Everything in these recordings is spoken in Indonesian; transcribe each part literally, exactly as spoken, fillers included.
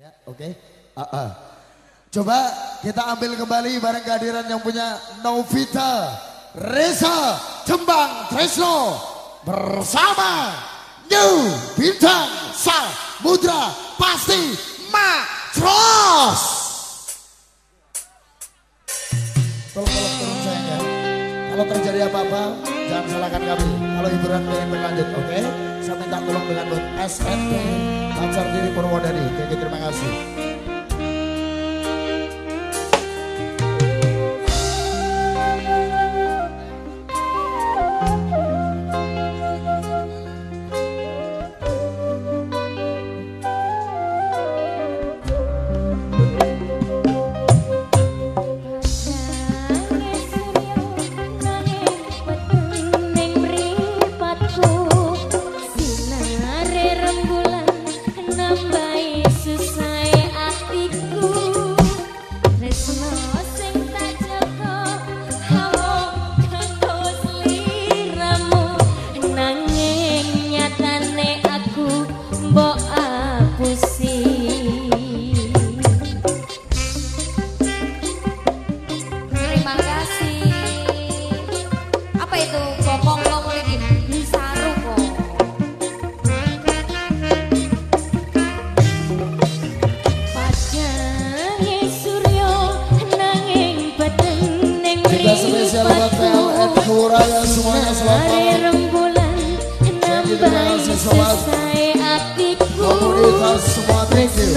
Ya, oke. Okay. Uh -uh. Coba kita ambil kembali bareng kehadiran yang punya Novita Reza Jembang Tresno bersama New Bintang Samudra Pasti Matros. Tolong-tolong turun sayang ya. Kalau terjadi apa-apa jangan salahkan kami. Kalau hiburan ingin berlanjut, oke? Okay? Saya minta tolong dengan buat S N P Pacar Diri Purwodadi. Oke, terima kasih. Spesial buat P L N Kuraya semuanya selamat malam. Jangan terima kasih sobat komunitas semua, thank you.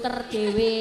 muter dhewe